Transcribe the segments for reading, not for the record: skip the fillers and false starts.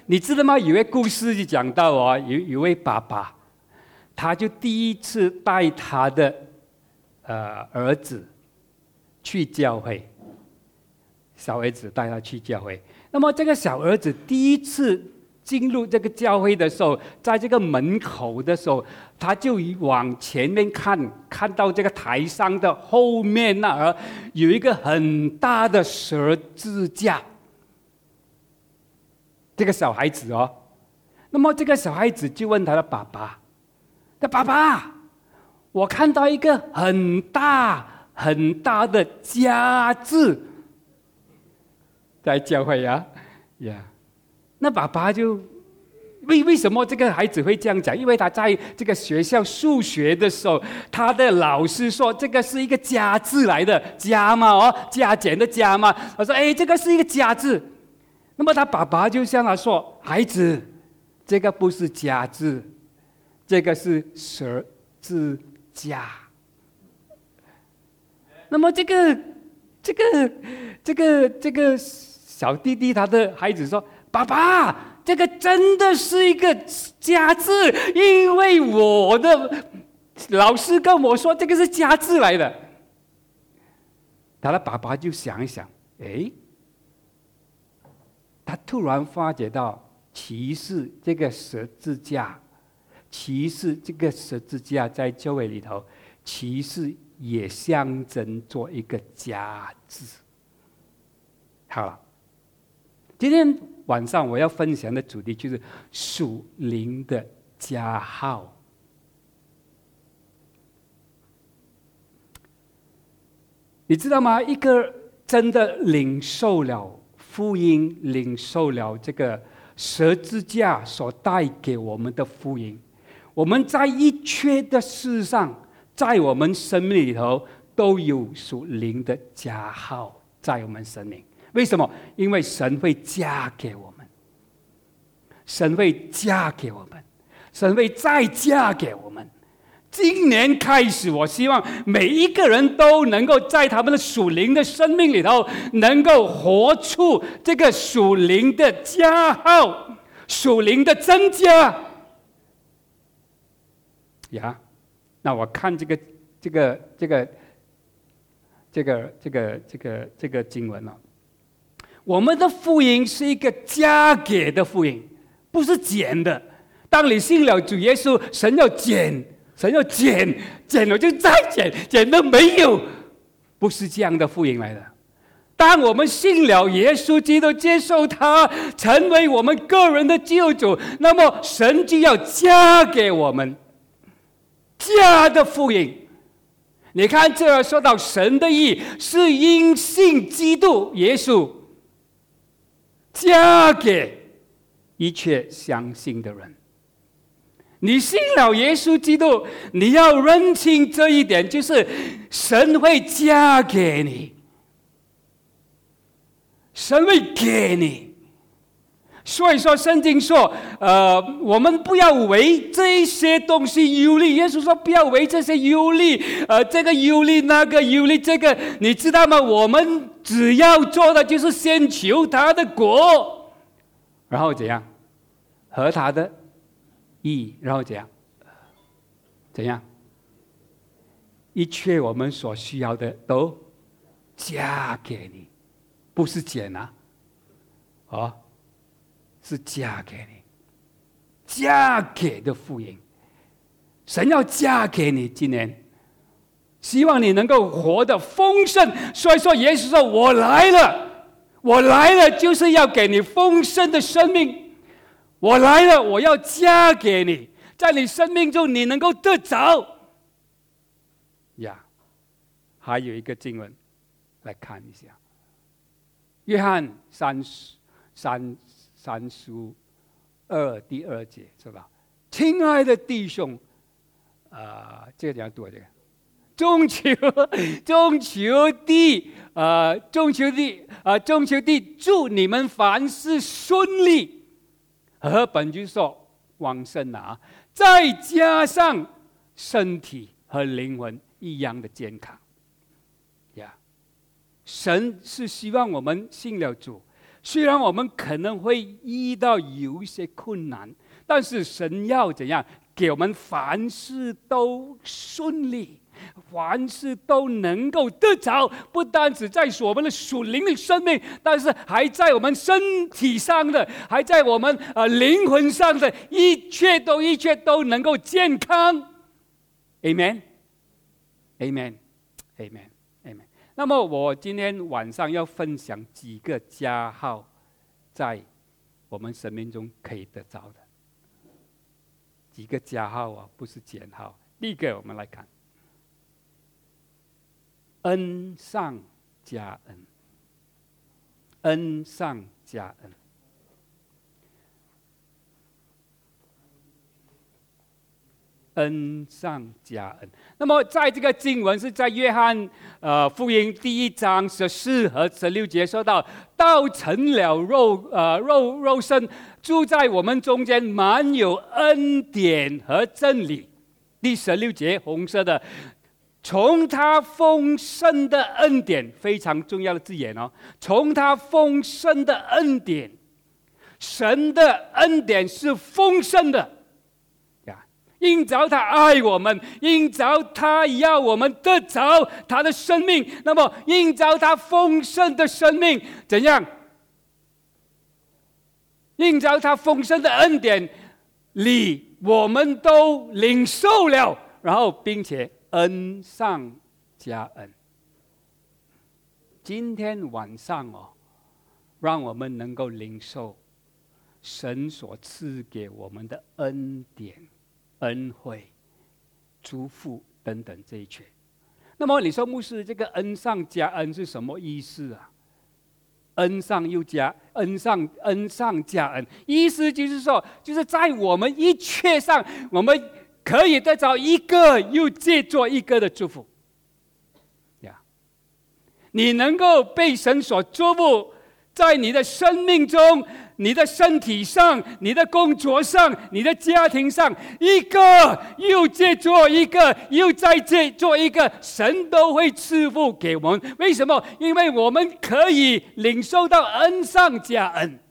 你知道吗？有一个故事就讲到有位爸爸，他就第一次带他的儿子去教会，小儿子带他去教会。那么这个小儿子第一次进入这个教会的时候，在这个门口的时候，他就往前面看，看到这个台上的后面那儿有一个很大的十字架。这个小孩子那么这个小孩子就问他的爸爸：“爸爸，我看到一个很大很大的家字在教会呀。”那爸爸就为什么这个孩子会这样讲？因为他在这个学校数学的时候，他的老师说这个是一个加字来的，加嘛加减的加嘛。他说：“这个是一个加字。”那么他爸爸就向他说：“孩子，这个不是加字，这个是十字架。”那么这个小弟弟他的孩子说：“爸爸，这个真的是一个加字，因为我的老师跟我说这个是加字来的。”他的爸爸就想一想，他突然发觉到，其实这个十字架在教会里头，其实也象征做一个加字。好了，今天晚上我要分享的主题就是属灵的加号。你知道吗？一个真的领受了福音，领受了这个十字架所带给我们的福音，我们在一切的事上，在我们生命里头都有属灵的加号在我们生命。为什么？因为神会加给我们，神会加给我们，神会再加给我们。今年开始，我希望每一个人都能够在他们的属灵的生命里头，能够活出这个属灵的加号，属灵的增加。那我看这个经文了。我们的福音是一个加给的福音，不是减的。当你信了主耶稣，神要减了就再减，减了没有，不是这样的福音来的。当我们信了耶稣基督，接受他成为我们个人的救主，那么神就要加给我们加的福音。你看这儿说到神的义是因信基督耶稣加给一切相信的人。你信了耶稣基督，你要认清这一点，就是神会加给你，神会给你。所以说圣经说我们不要为这些东西忧虑。耶稣说不要为这些忧虑，这个忧虑那个忧虑这个，你知道吗？我们只要做的就是先求他的国，然后怎样和他的义，然后怎样一切我们所需要的都加给你，不是减是加给你，加给的福音。神要加给你，今年希望你能够活得丰盛。所以说耶稣说我来了就是要给你丰盛的生命。我来了，我要加给你，在你生命中你能够得着。还有一个经文来看一下，约翰32第2节，是吧？亲爱的弟兄，这个怎样读？这个中求地祝你们凡事顺利。和本句说旺盛再加上身体和灵魂一样的健康。神是希望我们信了主， 虽然我们可能会遇到有一些困难，但是神要怎样给我们凡事都顺利，凡事都能够得着，不单只在我们的属灵的生命，但是还在我们身体上的，还在我们灵魂上的，一切都能够健康。 Amen Amen Amen Amen。 那么我今天晚上要分享几个加号在我们生命中可以得着的几个加号啊，不是减号。第一个我们来看恩上加恩，恩上加恩。恩上加恩。那么在这个经文是在约翰福音第1章14和16节说到，道成了肉身，住在我们中间，满有恩典和真理。第16节红色的，从他丰盛的恩典，非常重要的字眼哦，从他丰盛的恩典，神的恩典是丰盛的。因着他爱我们，因着他要我们得着他的生命，那么因着他丰盛的生命，怎样？因着他丰盛的恩典里，我们都领受了，然后并且恩上加恩。今天晚上哦，让我们能够领受神所赐给我们的恩典、恩惠、祝福等等这一切。那么你说牧师，这个恩上加恩是什么意思啊？恩上又加恩上加恩，意思就是说，就是在我们一切上，我们可以得着一个又接着一个的祝福。你能够被神所祝福，在你的生命中、你的身体上、你的工作上、你的家庭上，一个又接着一个，又再接着一个，神都会赐福给我们。为什么？因为我们可以领受到恩上加恩。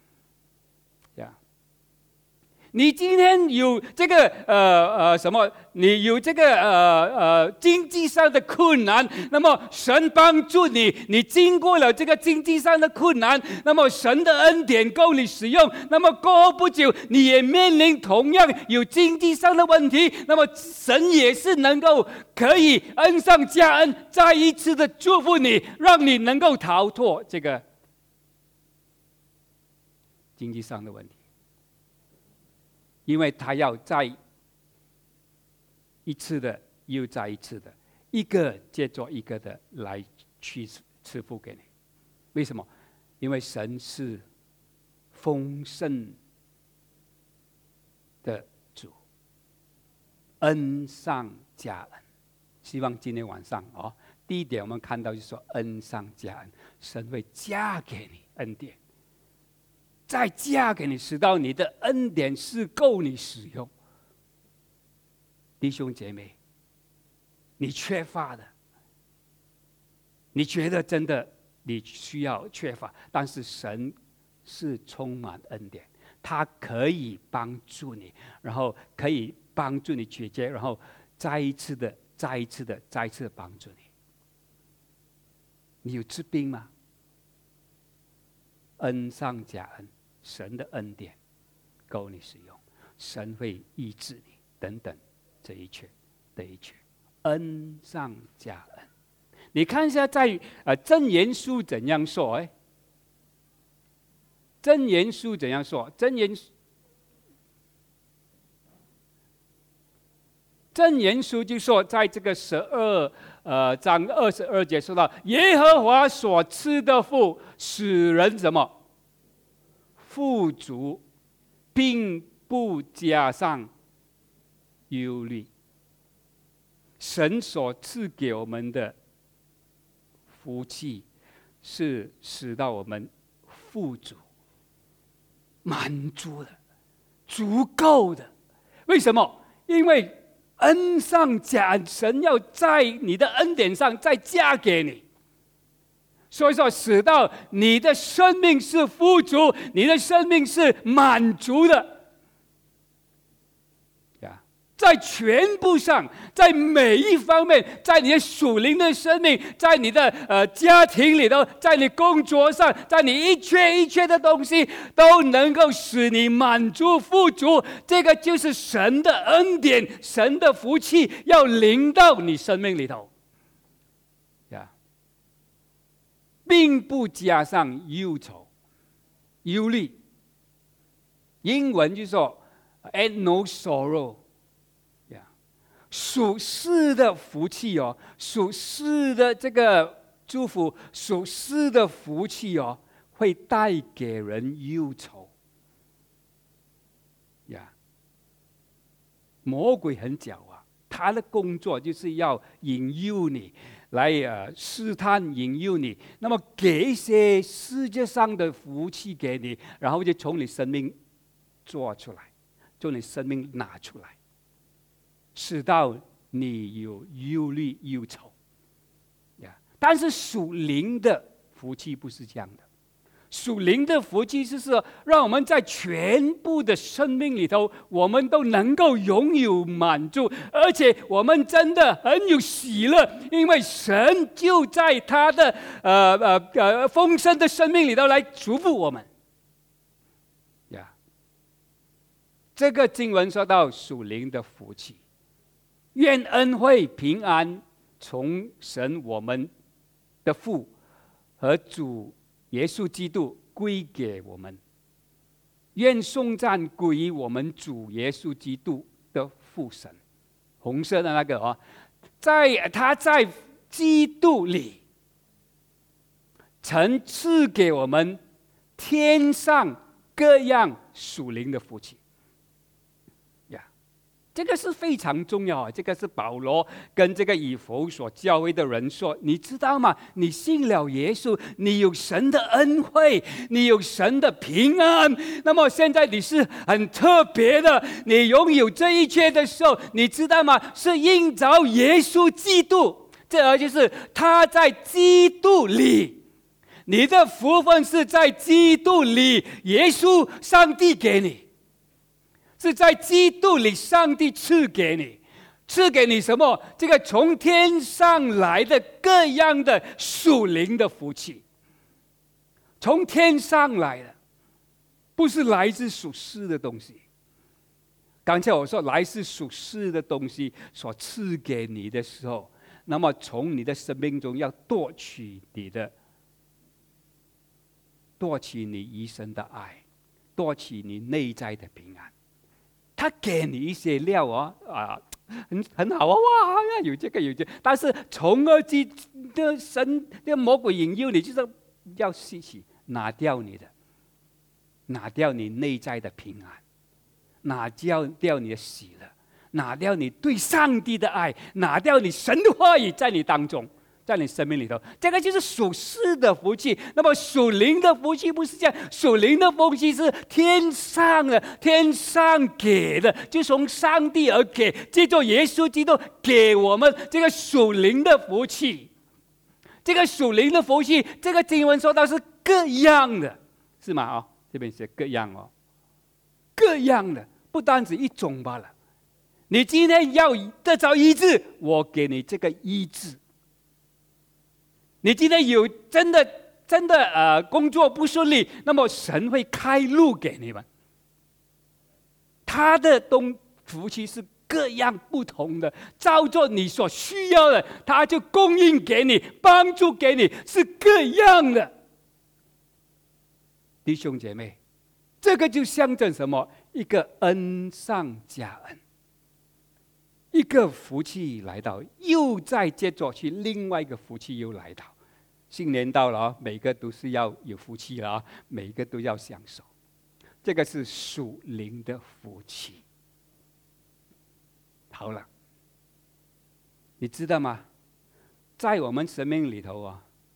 你今天有这个你有这个经济上的困难，那么神帮助你，你经过了这个经济上的困难，那么神的恩典够你使用。那么过后不久，你也面临同样有经济上的问题，那么神也是能够可以恩上加恩，再一次的祝福你，让你能够逃脱这个经济上的问题。因为他要再一次的又再一次的，一个接着一个的来去赐福给你。为什么？因为神是丰盛的主，恩上加恩。希望今天晚上第一点我们看到就是说恩上加恩，神会加给你恩典，再加给你，使到你的恩典是够你使用。弟兄姐妹，你缺乏的，你觉得真的你需要缺乏，但是神是充满恩典，他可以帮助你，然后可以帮助你解决，然后再一次的帮助你。你有治病吗？恩上加恩，神的恩典够你使用，神会医治你等等，这一切的一切，恩上加恩。你看一下在箴言书怎样说？箴言书怎样说？箴言书就说，在这个12章22节说到，耶和华所赐的福，使人什么？富足，并不加上忧虑。神所赐给我们的福气，是使到我们富足、满足的、足够的。为什么？因为恩上加恩，神要在你的恩典上再加给你。 所以说，使到你的生命是富足，你的生命是满足的。在全部上，在每一方面，在你的属灵的生命，在你的家庭里头，在你工作上，在你一切的东西，都能够使你满足富足。这个就是神的恩典，神的福气要临到你生命里头，并不加上忧愁、忧虑。英文就说 "add no sorrow"。属世的福气哦，属世的这个祝福，属世的福气哦，会带给人忧愁。魔鬼很狡猾，他的工作就是要引诱你，来试探引诱你，那么给一些世界上的福气给你，然后就从你生命做出来，从你生命拿出来。使到你有忧虑忧愁，但是属灵的福气不是这样的。属灵的福气就是让我们在全部的生命里头，我们都能够拥有满足，而且我们真的很有喜乐，因为神就在他的丰盛的生命里头来祝福我们。这个经文说到属灵的福气。愿恩惠平安从神我们的父和主耶稣基督归给我们。愿颂赞归于我们主耶稣基督的父神。红色的那个他在基督里曾赐给我们天上各样属灵的福气。这个是非常重要啊！这个是保罗跟这个以弗所教会的人说，你知道吗？你信了耶稣，你有神的恩惠，你有神的平安。那么现在你是很特别的，你拥有这一切的时候，你知道吗？是因着耶稣基督，这就是他在基督里，你的福分是在基督里，耶稣上帝给你。是在基督里，上帝赐给你，赐给你什么？这个从天上来的各样的属灵的福气，从天上来的，不是来自属世的东西。刚才我说来自属世的东西所赐给你的时候，那么从你的生命中要夺取你一生的爱，夺取你内在的平安。他给你一些料很好啊，哇，有这个有这个，但是从而的神的魔鬼引诱你，就是要吸取，拿掉你内在的平安，拿掉你的喜乐，拿掉你对上帝的爱，拿掉你神的话语在你当中，在你生命里头，这个就是属世的福气。那么属灵的福气不是这样，属灵的福气是天上的，天上给的，就从上帝而给，借着耶稣基督给我们这个属灵的福气。这个属灵的福气，这个经文说到是各样的，是吗？这边写各样各样的，不单止一种罢了。你今天要得着医治，我给你这个医治。你今天有真的工作不顺利，那么神会开路给你们。他的福气是各样不同的，照着你所需要的，他就供应给你，帮助给你，是各样的。弟兄姐妹，这个就象征什么？一个恩上加恩，一个福气来到，又再接着去另外一个福气又来到。新年到了，每个都是要有福气了，每个都要享受。这个是属灵的福气。好了，你知道吗？在我们生命里头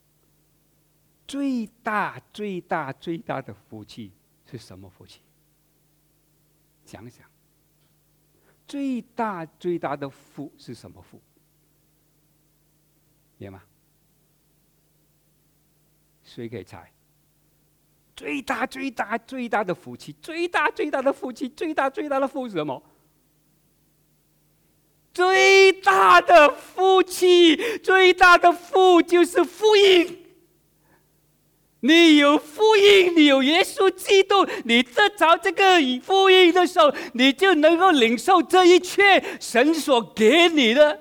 最大的福气是什么福气？想想，最大的福是什么福？有吗？ 谁可以猜？最大的福气，最大的福气，最大的福是什么？最大的福气，最大的福就是福音。你有福音，你有耶稣基督，你得着这个福音的时候，你就能够领受这一切神所给你的。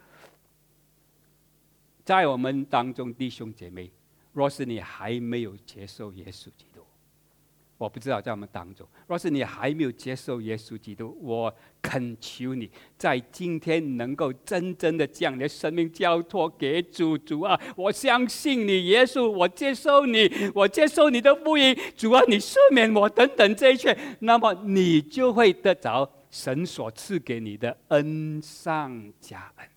在我们当中弟兄姐妹，若是你还没有接受耶稣基督，我不知道在我们当中，若是你还没有接受耶稣基督，我恳求你在今天能够真正的将你的生命交托给主。主啊，我相信你，耶稣，我接受你，我接受你的福音。主啊，你赦免我等等这一切，那么你就会得着神所赐给你的恩上加恩。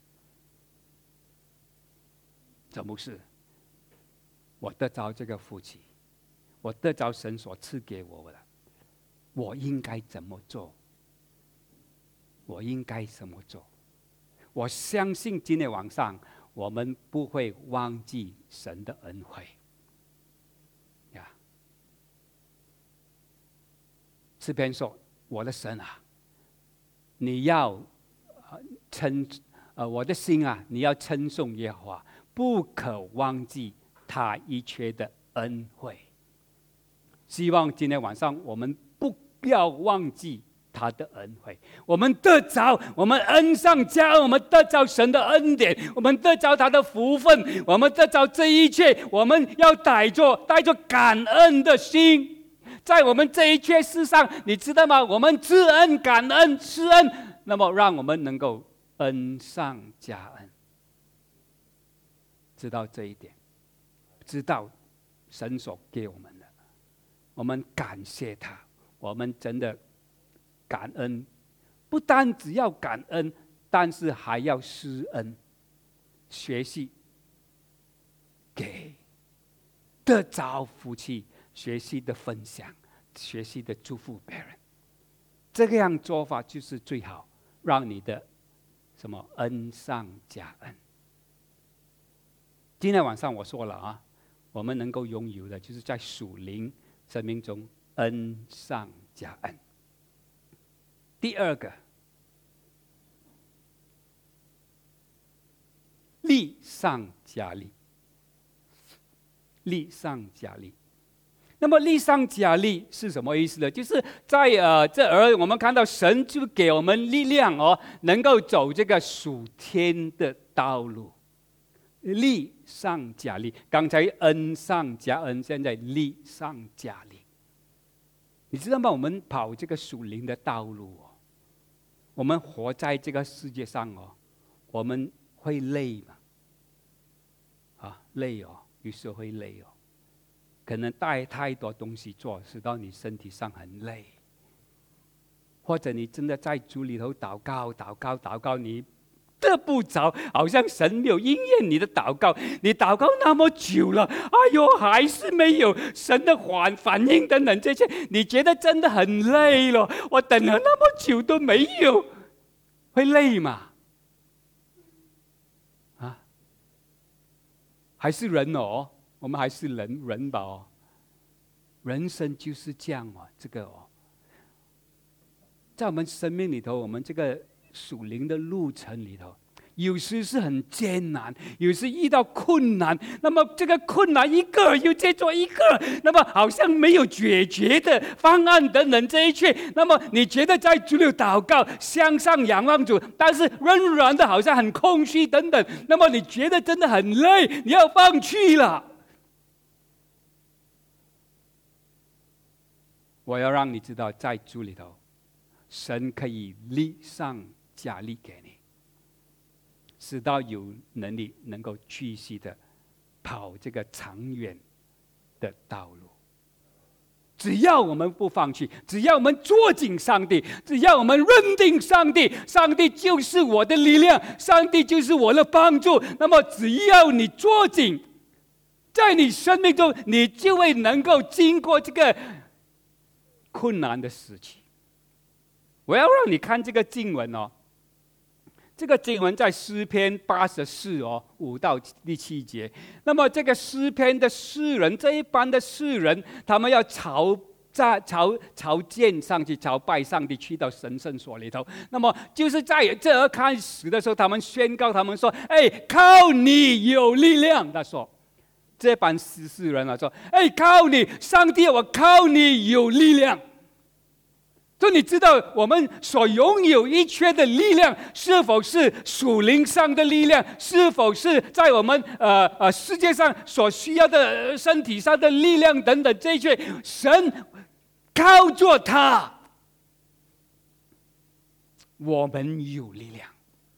这不是我得着这个福气，我得着神所赐给我的，我应该怎么做？我应该怎么做？我相信今天晚上我们不会忘记神的恩惠呀。诗篇说：“我的神啊，你要我的心啊，你要称颂耶和华，不可忘记他一切的恩惠。”希望今天晚上我们不要忘记他的恩惠，我们得着，我们恩上加恩，我们得着神的恩典，我们得着他的福分，我们得着这一切，我们要带着感恩的心。在我们这一切事上，你知道吗？我们知恩感恩施恩，那么让我们能够恩上加恩。知道这一点，知道神所给我们的，我们感谢他，我们真的感恩，不单只要感恩，但是还要施恩，学习给得着福气，学习的分享，学习的祝福别人。这个样做法就是最好，让你的什么恩上加恩。今天晚上我说了啊，我们能够拥有的，就是在属灵生命中恩上加恩。第二个，力上加力，力上加力。那么力上加力是什么意思呢？就是在我们看到神就给我们力量哦，能够走这个属天的道路。力上加力，刚才恩上加恩，现在力上加力。你知道吗？我们跑这个属灵的道路哦，我们活在这个世界上哦，我们会累嘛？累哦，有时候会累哦，可能带太多东西做，使到你身体上很累。或者你真的在主里头祷告，你得不着，好像神没有应验你的祷告。你祷告那么久了，哎呦，还是没有神的反应等等这些，你觉得真的很累了。我等了那么久都没有，会累吗？还是人哦，我们还是人吧哦。人生就是这样哦，这个哦，在我们生命里头，我们这个属灵的路程里头，有时是很艰难，有时遇到困难，那么这个困难一个又接着一个，那么好像没有解决的方案等等这一切，那么你觉得在主里祷告，向上仰望主，但是仍然的好像很空虚等等，那么你觉得真的很累，你要放弃了。我要让你知道，在主里头，神可以力上加力给你，使到有能力能够继续的跑这个长远的道路。只要我们不放弃，只要我们捉紧上帝，只要我们认定上帝，上帝就是我的力量，上帝就是我的帮助，那么只要你捉紧，在你生命中，你就会能够经过这个困难的时期。我要让你看这个经文哦， 这个经文在诗篇84 5到第7节。那么这个诗篇的诗人，这一般的诗人，他们要朝见上去，朝拜上帝，去到神圣所里头。那么就是在这开始的时候，他们宣告，他们说：“哎，靠你有力量。”他说，这班诗人说：“哎，靠你，上帝，我靠你有力量。”所以你知道，我们所拥有一切的力量，是否是属灵上的力量？是否是在我们世界上所需要的身体上的力量等等，这一切，神靠着他，我们有力量。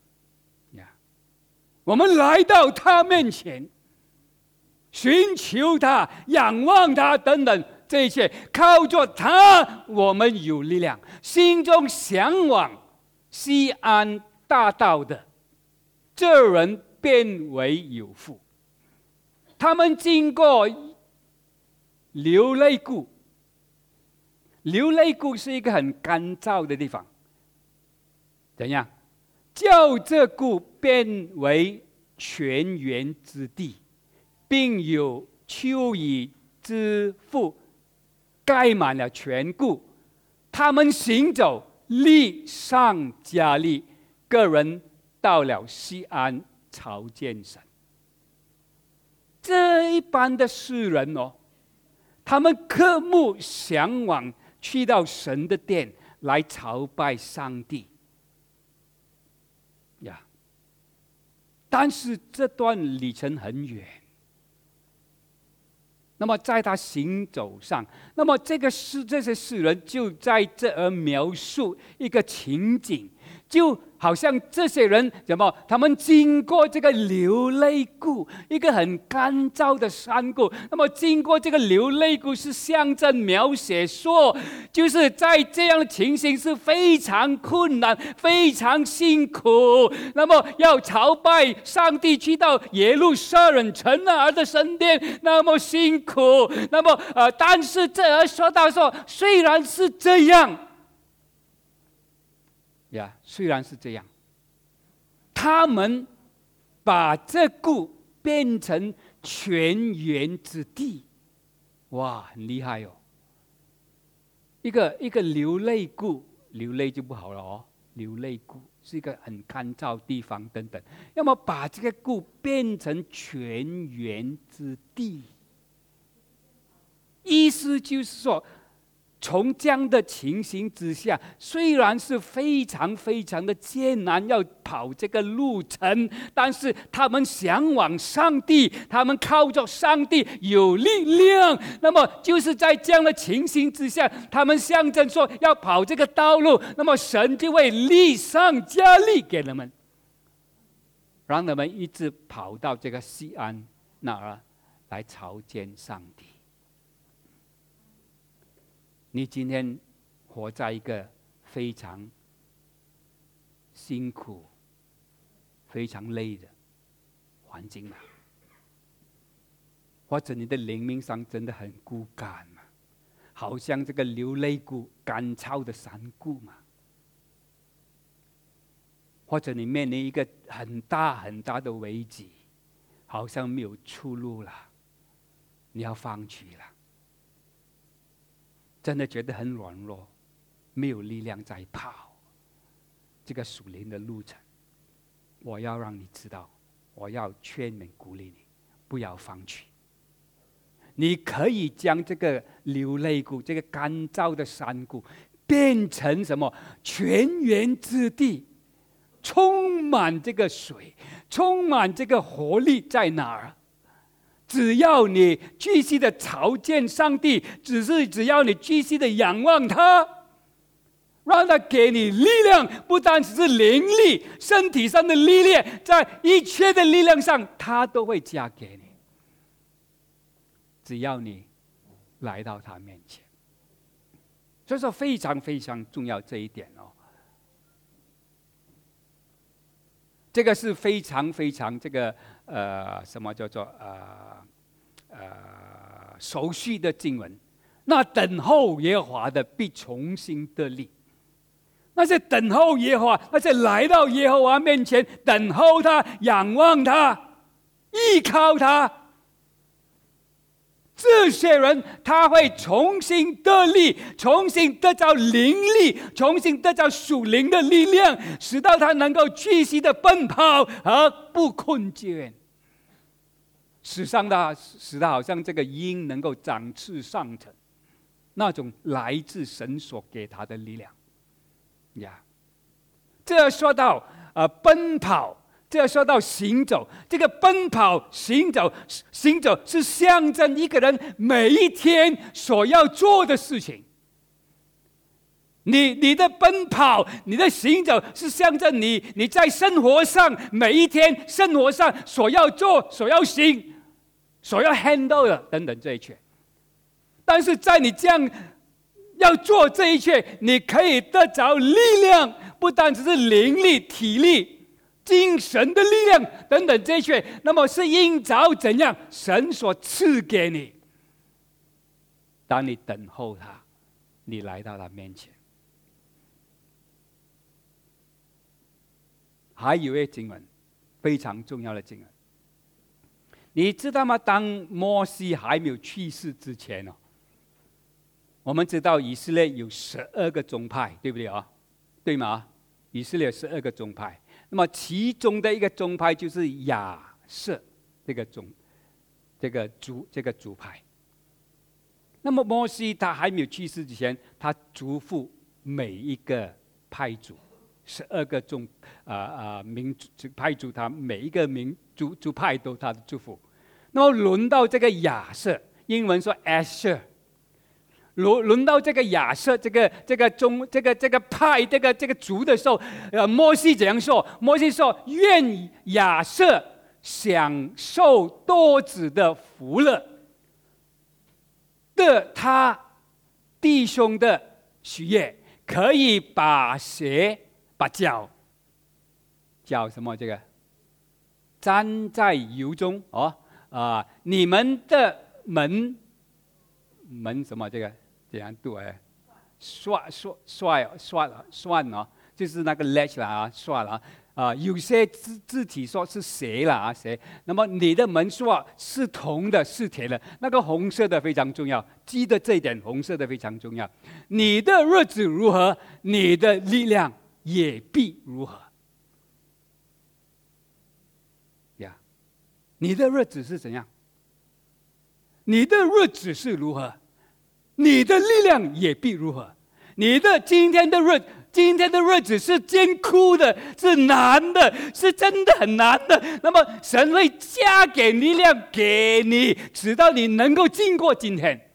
我们来到他面前，寻求他，仰望他等等。这一切靠着他，我们有力量。心中向往西安大道的这人变为有福。他们经过流泪谷，流泪谷是一个很干燥的地方。怎样？叫这谷变为泉源之地，并有秋雨之福盖满了全谷。他们行走，力上加力，个人到了西安朝见神。这一般的诗人他们渴慕向往去到神的殿来朝拜上帝呀。但是这段旅程很远。那么在他行走上，那么这些诗人就在这儿描述一个情景，就好像这些人他们经过这个流泪谷，一个很干燥的山谷。那么经过这个流泪谷是象征描写说，就是在这样的情形是非常困难、非常辛苦。那么要朝拜上帝，去到耶路撒冷城儿的神殿，那么辛苦。那么但是这儿说到说，虽然是这样。虽然是这样，他们把这谷变成泉源之地，哇，很厉害一个流泪谷，流泪就不好了流泪谷是一个很干燥地方等等，要么把这个谷变成泉源之地，意思就是说。从这样的情形之下，虽然是非常非常的艰难，要跑这个路程，但是他们向往上帝，他们靠着上帝有力量。那么就是在这样的情形之下，他们象征说要跑这个道路，那么神就会力上加力给他们，让他们一直跑到这个西安那儿来朝见上帝。你今天活在一个非常辛苦、非常累的环境嘛？或者你的灵命上真的很枯干嘛？好像这个流泪谷、干燥的山谷嘛？或者你面临一个很大很大的危机，好像没有出路了，你要放弃了。真的觉得很软弱，没有力量在跑这个属灵的路程。我要让你知道，我要劝勉鼓励你，不要放弃。你可以将这个流泪谷、这个干燥的山谷，变成什么？泉源之地，充满这个水，充满这个活力在哪儿？只要你继续的朝见上帝，只要你继续的仰望他，让他给你力量，不单只是灵力，身体上的力量，在一切的力量上，他都会加给你。只要你来到他面前，所以说非常非常重要这一点这个是非常非常这个什么叫做熟悉的经文。那等候耶和华的必重新得力， 那些等候耶和华，那些来到耶和华面前等候他、仰望他、依靠他，这些人他会重新得力，重新得到灵力，重新得到属灵的力量，使到他能够继续的奔跑而不困倦。使他好像这个鹰能够展翅上腾，那种来自神所给他的力量。这说到奔跑，这说到行走。这个奔跑、行走是象征一个人每一天所要做的事情。你的奔跑、你的行走是象征你在生活上每一天生活上所要做、所要行、所要 handle 的等等这一切。但是在你这样要做这一切，你可以得着力量，不单只是灵力、体力、精神的力量等等这些，那么是因着怎样神所赐给你。当你等候他，你来到他面前。还有一经文非常重要的经文，你知道吗？当摩西还没有去世之前我们知道以色列有12个宗派，对不对对吗？以色列有12个宗派，那么其中的一个宗派就是亚瑟这个族派。那么摩西他还没有去世之前，他嘱咐每一个派族，12个民族派族，他每一个族派都他的祝福。那么轮到这个亚瑟，英文说 Asher。轮到这个亚瑟这个派这个族的时候，摩西怎样说？摩西说：“愿亚瑟享受多子的福乐，的他弟兄的许愿，可以把脚什么这个沾在油中你们的门什么这个。”怎样读算就是那个 ledge 啦算了有些字体说是谁啦谁，那么你的门刷是铜的，是铁的，那个红色的非常重要，记得这一点，红色的非常重要。你的日子如何，你的力量也必如何。你的日子是怎样？你的日子是如何？你的力量也必如何。你的今天的日子是艰苦的，是难的，是真的很难的。那么神会加给力量给你，直到你能够经过今天。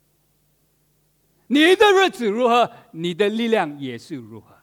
你的日子如何，你的力量也是如何。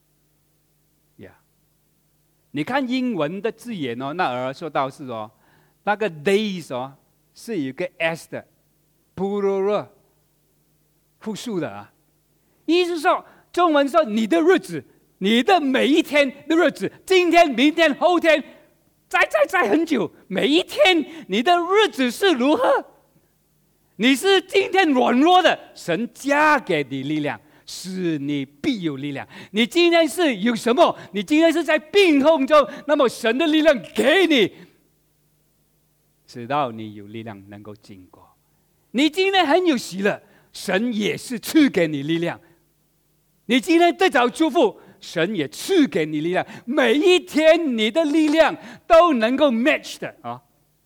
你看英文的字眼那儿说到是那个 days 是有个 s 的 plural。复数的意思说，中文说你的日子，你的每一天的日子，今天、明天、后天，再很久，每一天你的日子是如何？你是今天软弱的，神加给你力量，使你必有力量。你今天是有什么？你今天是在病痛中，那么神的力量给你，直到你有力量能够经过。你今天很有喜乐，神也是赐给你力量。你今天得着祝福，神也赐给你力量。每一天你的力量都能够 match 的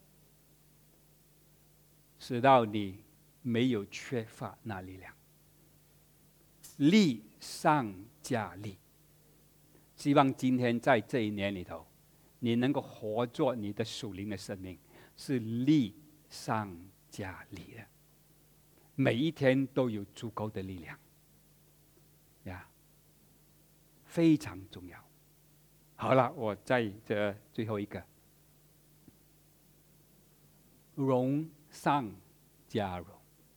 使到你没有缺乏那力量，力上加力。希望今天在这一年里头，你能够活作你的属灵的生命，是力上加力的。每一天都有足够的力量非常重要。好了，我在这最后一个，荣上加荣，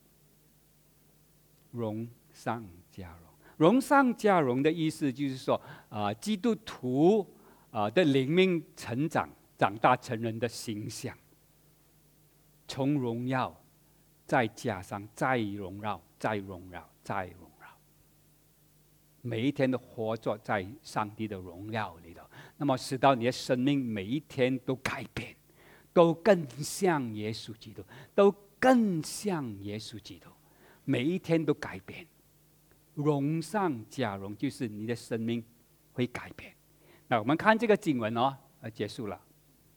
荣上加荣。荣上加荣的意思就是说基督徒的灵命成长，长大成人的形象，从荣耀再加上再荣耀，再荣耀，再荣耀。 每一天都活着在上帝的荣耀里头，那么使到你的生命每一天都改变，都更像耶稣基督，都更像耶稣基督，每一天都改变，荣上加荣，就是你的生命会改变。那我们看这个经文结束了。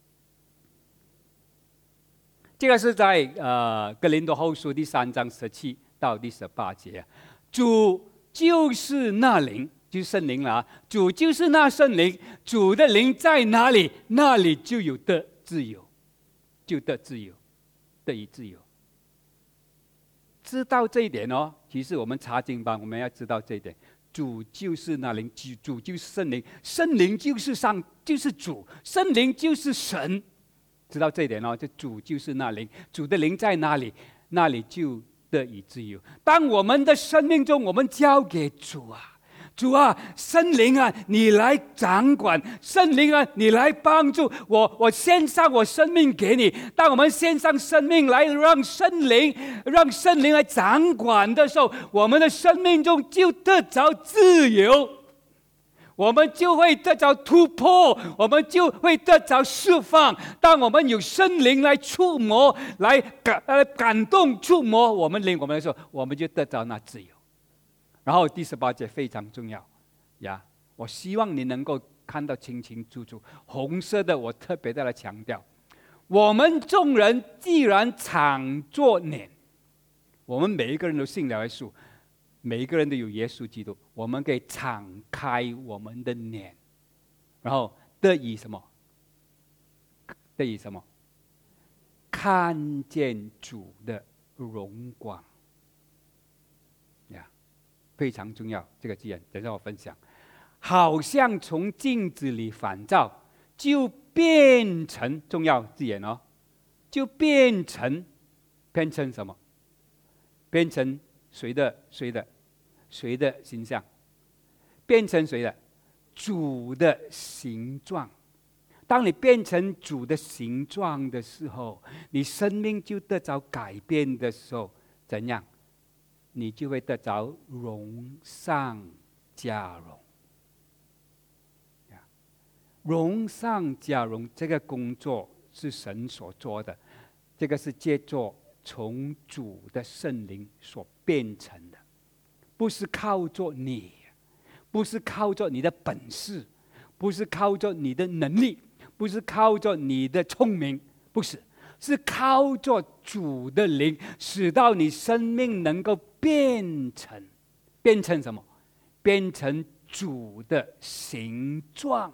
这个是在哥林多后书第3章17到第18节，主就是那灵，就是圣灵了主就是那圣灵，主的灵在哪里，那里就有的自由，就得自由，得以自由。知道这一点其实我们查经班我们要知道这一点，主就是那灵，主就是圣灵，圣灵就是主，圣灵就是神。知道这一点这主就是那灵，主的灵在哪里，那里就得以自由。当我们的生命中我们交给主圣灵你来掌管，圣灵你来帮助我献上我生命给你。当我们献上生命来让圣灵来掌管的时候，我们的生命中就得着自由，我们就会得着突破，我们就会得着释放。当我们有圣灵来触摸，来感动触摸我们灵我们的时候，我们就得着那自由。然后第18节非常重要我希望你能够看到清清楚楚，红色的我特别的来强调，我们众人既然常作年，我们每一个人都信了耶稣，每一个人都有耶稣基督，我们可以敞开我们的脸，然后得以什么？得以什么？看见主的荣光非常重要，这个字眼等一下我分享。好像从镜子里反照，就变成，重要字眼就变成什么？变成谁的形象？变成谁的？主的形状。当你变成主的形状的时候，你生命就得着改变的时候，怎样？你就会得着荣上加荣。荣上加荣这个工作是神所做的，这个是借着从主的圣灵所变成的，不是靠着你，不是靠着你的本事，不是靠着你的能力，不是靠着你的聪明，不是，是靠着主的灵，使到你生命能够变成什么？变成主的形状。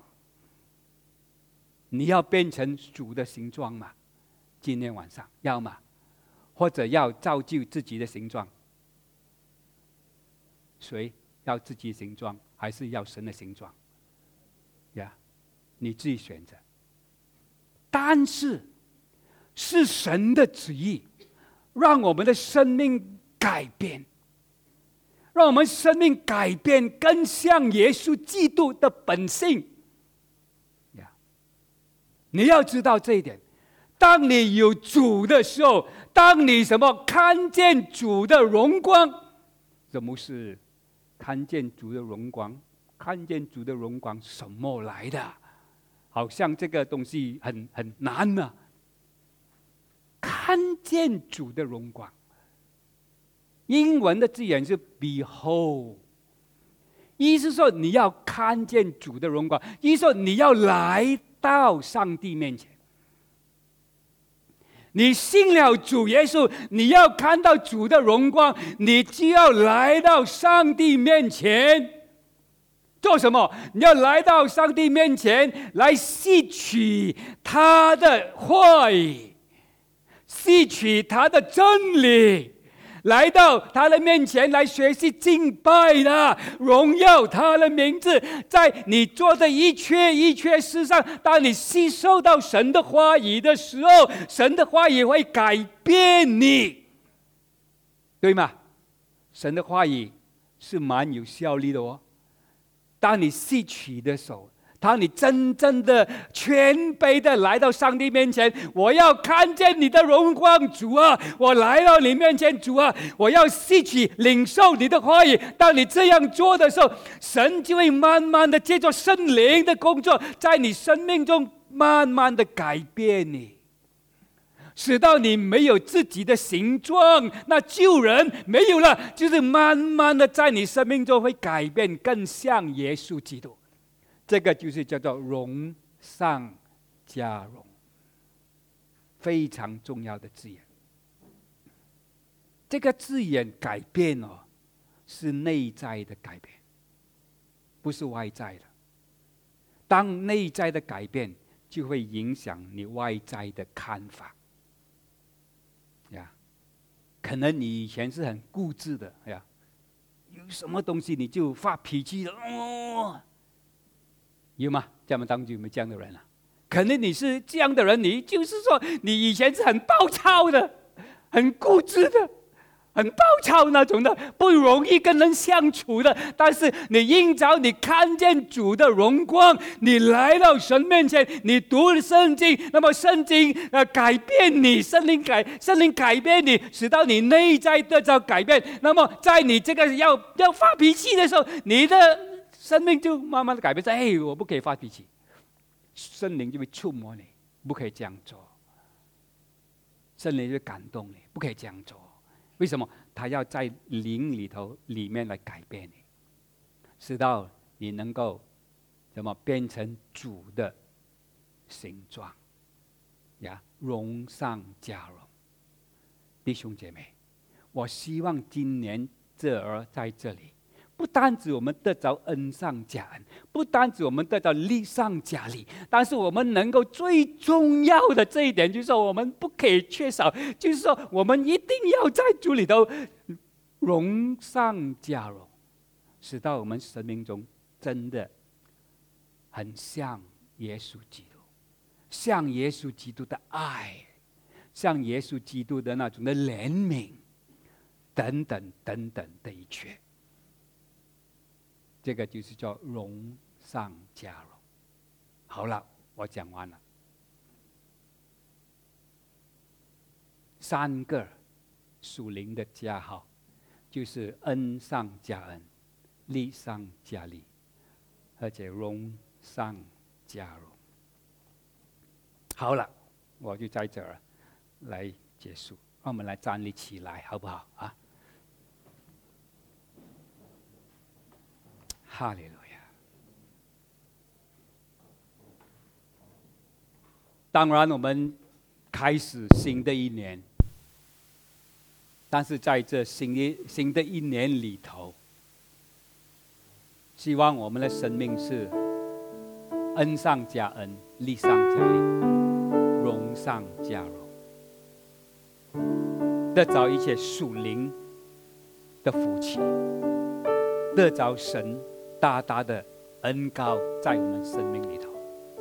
你要变成主的形状吗？今天晚上要吗？或者要造就自己的形状？谁要自己的形状，还是要神的形状？你自己选择。但是是神的旨意，让我们的生命改变，让我们生命改变，更像耶稣基督的本性。你要知道这一点，当你有主的时候，当你什么看见主的荣光，什么是看见主的荣光？看见主的荣光什么来的？好像这个东西很难啊。看见主的荣光，英文的字眼是 behold， 意思说你要看见主的荣光，意思说你要来到上帝面前。你信了主耶稣，你要看到主的荣光，你就要来到上帝面前。做什么？你要来到上帝面前，来吸取他的话语，吸取他的真理，来到他的面前来学习敬拜他，荣耀他的名字。在你做的一切事上，当你吸收到神的话语的时候，神的话语会改变你，对吗？神的话语是蛮有效力的当你吸取的时候， 当你真正的全卑的来到上帝面前，我要看见你的荣光，主啊，我来到你面前，主啊，我要吸取领受你的话语。当你这样做的时候，神就会慢慢的借着圣灵的工作，在你生命中慢慢的改变你，使到你没有自己的形状，那旧人没有了，就是慢慢的在你生命中会改变，更像耶稣基督。这个就是叫做荣上加荣，非常重要的字眼。这个字眼改变是内在的改变，不是外在的。当内在的改变，就会影响你外在的看法。可能你以前是很固执的，有什么东西你就发脾气的，有吗？在我们当中有没有这样的人啊？可能你是这样的人，你就是说你以前是很暴躁的，很固执的，很暴躁那种的，不容易跟人相处的。但是你因着你看见主的荣光，你来到神面前，你读了圣经，那么圣经改变你，圣灵改变你，使到你内在得到改变。那么在你这个要发脾气的时候，你的生命就慢慢的改变。说我不可以发脾气，圣灵就会触摸你，不可以这样做。圣灵就会感动你，不可以这样做。为什么？他要在灵里面来改变你，使到你能够变成主的形状，荣上加荣。弟兄姐妹，我希望今年在这里，不单止我们得着恩上加恩，不单止我们得着力上加力，但是我们能够最重要的这一点，就是说我们不可以缺少，就是说我们一定要在主里头荣上加荣，使到我们生命中真的很像耶稣基督，像耶稣基督的爱，像耶稣基督的那种的怜悯，等等等等的一切。这个就是叫荣上加荣。好了，我讲完了。3个属灵的加号，就是恩上加恩，力上加力，而且荣上加荣。好了，我就在这儿来结束。让我们来站立起来，好不好啊？哈利路亚！当然，我们开始新的一年，但是在这新的一年里头，希望我们的生命是恩上加恩，力上加力，荣上加荣，得着一切属灵的福气，得着神大大的恩膏在我们生命里头。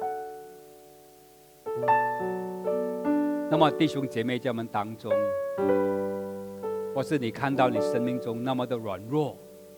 那么弟兄姐妹在我们当中，或是你看到你生命中那么的软弱，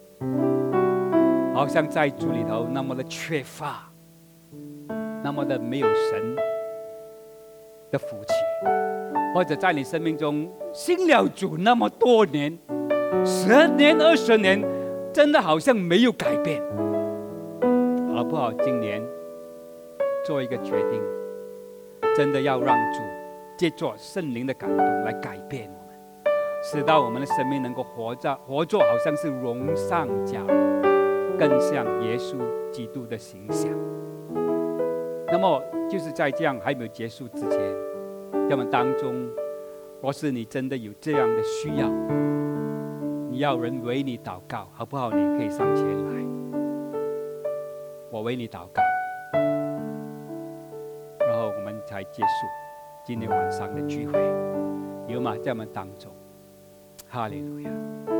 好像在主里头那么的缺乏，那么的没有神的福气，或者在你生命中信了主那么多年，10年20年，真的好像没有改变，好不好？今年做一个决定，真的要让主借着圣灵的感动来改变我们，使到我们的生命能够活着好像是荣上加荣，更像耶稣基督的形象。那么就是在这样还没有结束之前，在我们当中，若是你真的有这样的需要，你要人为你祷告，好不好？你可以上前来，我为你祷告，然后我们才结束今天晚上的聚会，有吗？在我们当中，哈利路亚。